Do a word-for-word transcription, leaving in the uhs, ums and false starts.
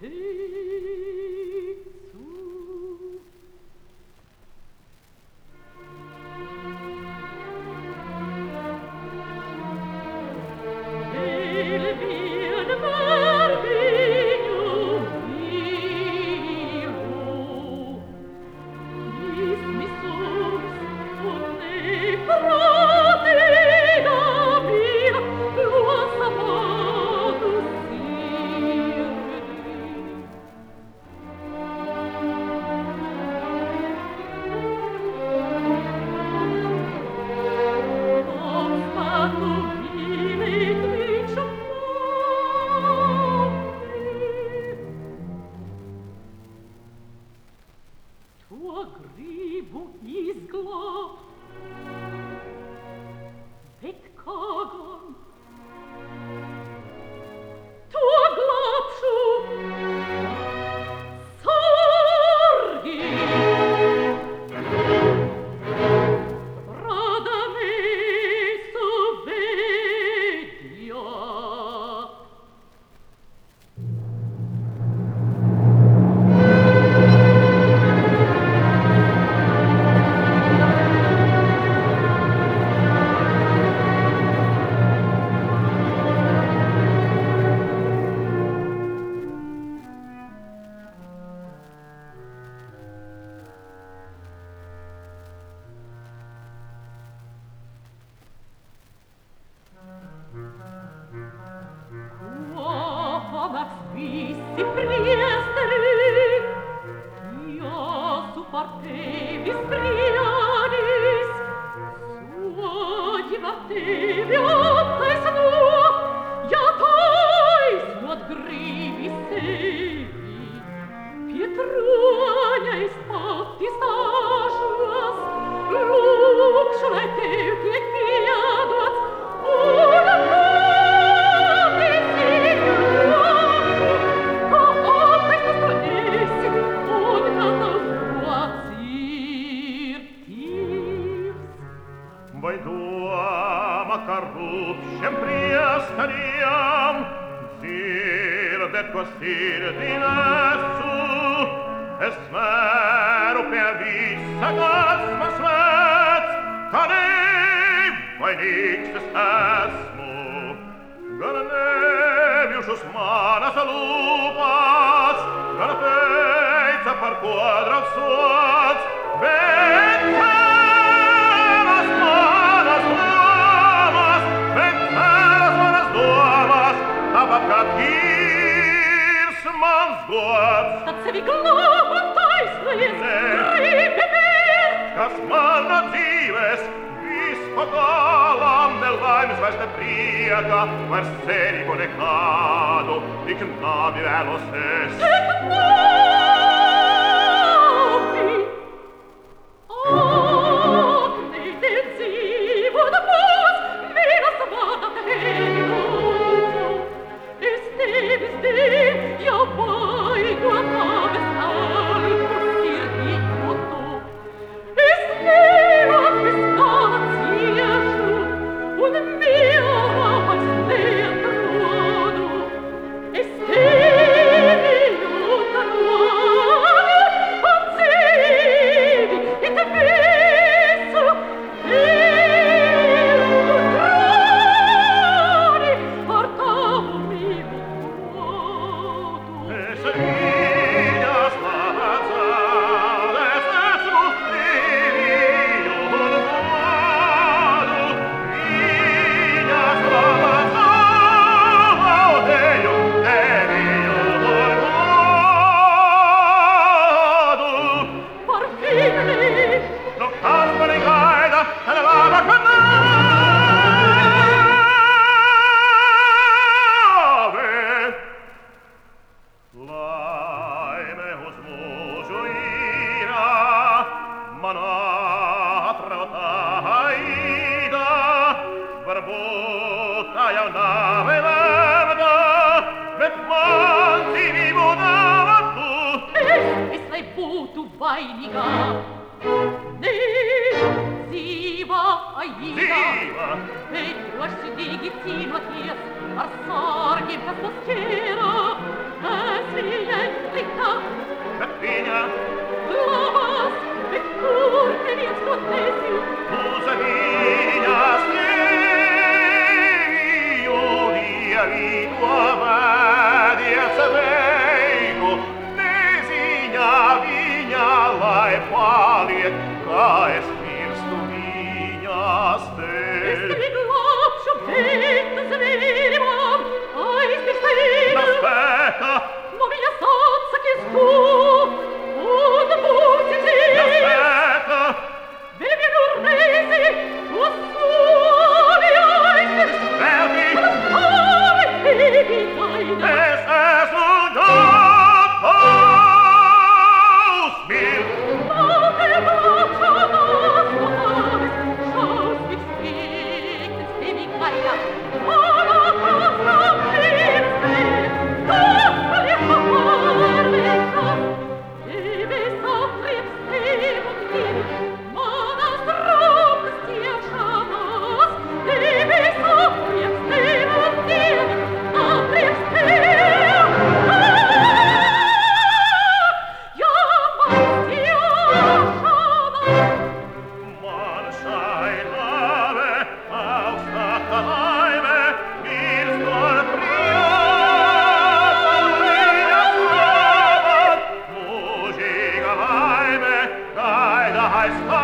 Vai, niga! Nee! Ziva, Aida, Ziva! e tu esci di gittino a ties, arsargi in festa schiera, e si entrica. Catrina! Lavas, e pur che vi ascoltesi, Musa mia, sei, io via vi tua madia sapevo, designa vigna la e palie, ca es firs tu vigna stel. e glopcio vento svenivam, ai sti stai, Aspetta! ma mia sozza che stu, un musici, Aspetta! bevi l'urnesi, o soli ai sti Fermi! ai bevi daida, Es es un giotto! Smil! ma che faccia nascotavis, schaus mit stieg, des bevi daida, alla casa firste, tutta li favorita, deve soffrirsi und dir, ma das Druckst ihr schamas, deve soffrirsi und dir, aprist her, ja, machst ihr schamas. Man scheilave auf Stadt Leibe, mir stor priata, mia Frau, Musica Leibe, deine heißt